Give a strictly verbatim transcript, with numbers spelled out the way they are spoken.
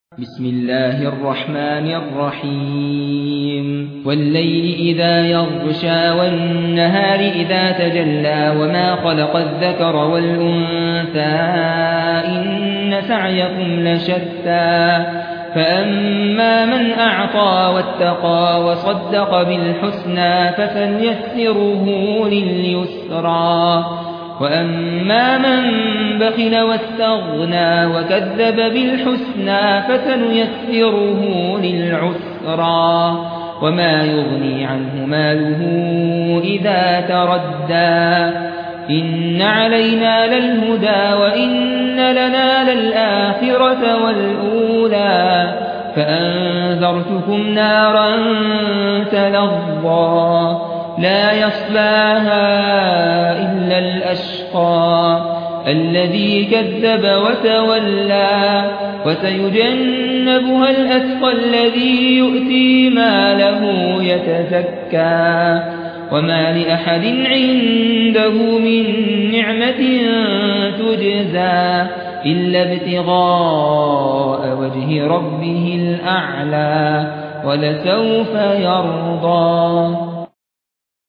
بسم الله الرحمن الرحيم والليل إذا يغشى والنهار إذا تجلى وما خلق الذكر والأنثى إن سعيكم لشتى فأما من أعطى واتقى وصدق بالحسنى فسنيسره لليسرى وأما من بخل واستغنى وكذب بالحسنى فسنيسره للعسرى وما يغني عنه ماله إذا تردى إن علينا للهدى وإن لنا للآخرة والأولى فأنذرتكم نارا تلظى لا يصلاها إلا الأشقى الذي كذب وتولى وسيجنبها الأتقى الذي يؤتي ماله يتزكى وما لأحد عنده من نعمة تجزى إلا ابتغاء وجه ربه الأعلى ولسوف يرضى.